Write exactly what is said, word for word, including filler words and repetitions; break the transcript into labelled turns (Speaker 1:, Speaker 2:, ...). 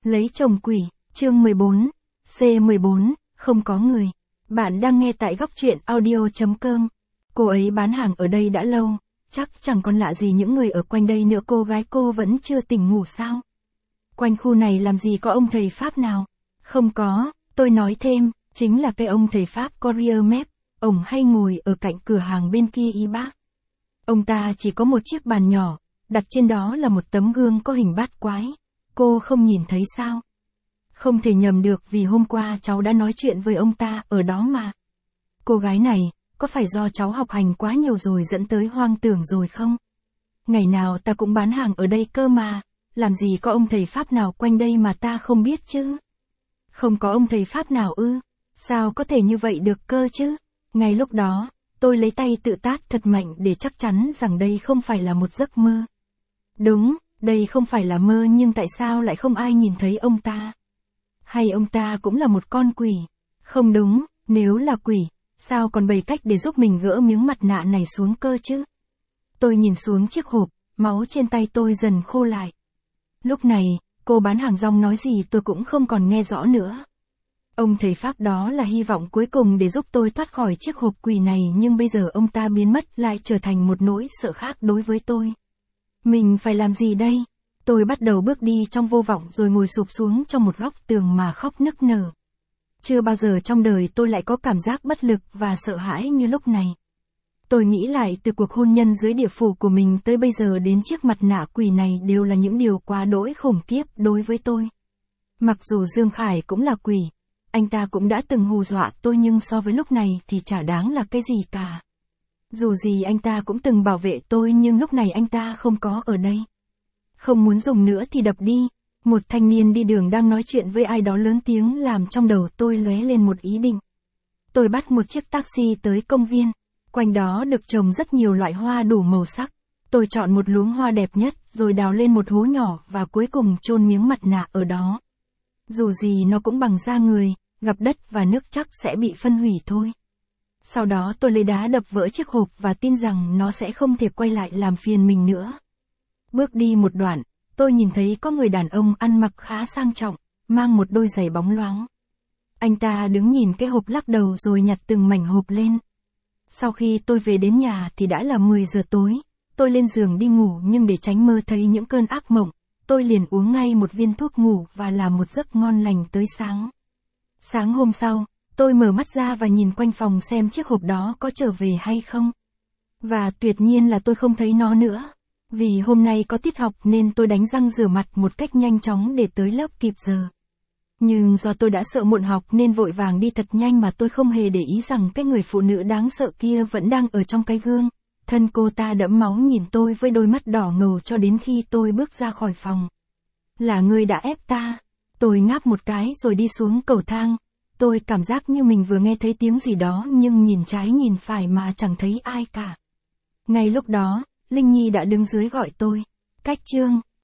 Speaker 1: Lấy chồng quỷ, chương mười bốn, C mười bốn, không có người. Bạn đang nghe tại góc truyện audio chấm com. Cô ấy bán hàng ở đây đã lâu, chắc chẳng còn lạ gì những người ở quanh đây nữa. Cô gái cô vẫn chưa tỉnh ngủ sao? Quanh khu này làm gì có ông thầy Pháp nào? Không có, tôi nói thêm, chính là cái ông thầy Pháp Courier Map, ông hay ngồi ở cạnh cửa hàng bên kia y bác. Ông ta chỉ có một chiếc bàn nhỏ, đặt trên đó là một tấm gương có hình bát quái. Cô không nhìn thấy sao? Không thể nhầm được vì hôm qua cháu đã nói chuyện với ông ta ở đó mà. Cô gái này, có phải do cháu học hành quá nhiều rồi dẫn tới hoang tưởng rồi không? Ngày nào ta cũng bán hàng ở đây cơ mà, làm gì có ông thầy Pháp nào quanh đây mà ta không biết chứ? Không có ông thầy Pháp nào ư? Sao có thể như vậy được cơ chứ? Ngay lúc đó, tôi lấy tay tự tát thật mạnh để chắc chắn rằng đây không phải là một giấc mơ. Đúng, đây không phải là mơ, nhưng tại sao lại không ai nhìn thấy ông ta? Hay ông ta cũng là một con quỷ? Không đúng, nếu là quỷ, sao còn bày cách để giúp mình gỡ miếng mặt nạ này xuống cơ chứ? Tôi nhìn xuống chiếc hộp, máu trên tay tôi dần khô lại. Lúc này, cô bán hàng rong nói gì tôi cũng không còn nghe rõ nữa. Ông thầy Pháp đó là hy vọng cuối cùng để giúp tôi thoát khỏi chiếc hộp quỷ này, nhưng bây giờ ông ta biến mất lại trở thành một nỗi sợ khác đối với tôi. Mình phải làm gì đây? Tôi bắt đầu bước đi trong vô vọng rồi ngồi sụp xuống trong một góc tường mà khóc nức nở. Chưa bao giờ trong đời tôi lại có cảm giác bất lực và sợ hãi như lúc này. Tôi nghĩ lại từ cuộc hôn nhân dưới địa phủ của mình tới bây giờ đến chiếc mặt nạ quỷ này đều là những điều quá đỗi khủng khiếp đối với tôi. Mặc dù Dương Khải cũng là quỷ, anh ta cũng đã từng hù dọa tôi, nhưng so với lúc này thì chả đáng là cái gì cả. Dù gì anh ta cũng từng bảo vệ tôi, nhưng lúc này anh ta không có ở đây. Không muốn dùng nữa thì đập đi. Một thanh niên đi đường đang nói chuyện với ai đó lớn tiếng làm trong đầu tôi lóe lên một ý định. Tôi bắt một chiếc taxi tới công viên. Quanh đó được trồng rất nhiều loại hoa đủ màu sắc. Tôi chọn một luống hoa đẹp nhất rồi đào lên một hố nhỏ và cuối cùng chôn miếng mặt nạ ở đó. Dù gì nó cũng bằng da người, gặp đất và nước chắc sẽ bị phân hủy thôi. Sau đó tôi lấy đá đập vỡ chiếc hộp và tin rằng nó sẽ không thể quay lại làm phiền mình nữa. Bước đi một đoạn, tôi nhìn thấy có người đàn ông ăn mặc khá sang trọng, mang một đôi giày bóng loáng. Anh ta đứng nhìn cái hộp lắc đầu rồi nhặt từng mảnh hộp lên. Sau khi tôi về đến nhà thì đã là mười giờ tối, tôi lên giường đi ngủ, nhưng để tránh mơ thấy những cơn ác mộng, tôi liền uống ngay một viên thuốc ngủ và làm một giấc ngon lành tới sáng. Sáng hôm sau, tôi mở mắt ra và nhìn quanh phòng xem chiếc hộp đó có trở về hay không. Và tuyệt nhiên là tôi không thấy nó nữa. Vì hôm nay có tiết học nên tôi đánh răng rửa mặt một cách nhanh chóng để tới lớp kịp giờ. Nhưng do tôi đã sợ muộn học nên vội vàng đi thật nhanh mà tôi không hề để ý rằng cái người phụ nữ đáng sợ kia vẫn đang ở trong cái gương. Thân cô ta đẫm máu nhìn tôi với đôi mắt đỏ ngầu cho đến khi tôi bước ra khỏi phòng. Là ngươi đã ép ta. Tôi ngáp một cái rồi đi xuống cầu thang. Tôi cảm giác như mình vừa nghe thấy tiếng gì đó, nhưng nhìn trái nhìn phải mà chẳng thấy ai cả. Ngay lúc đó, Linh Nhi đã đứng dưới gọi tôi. Cách Trương,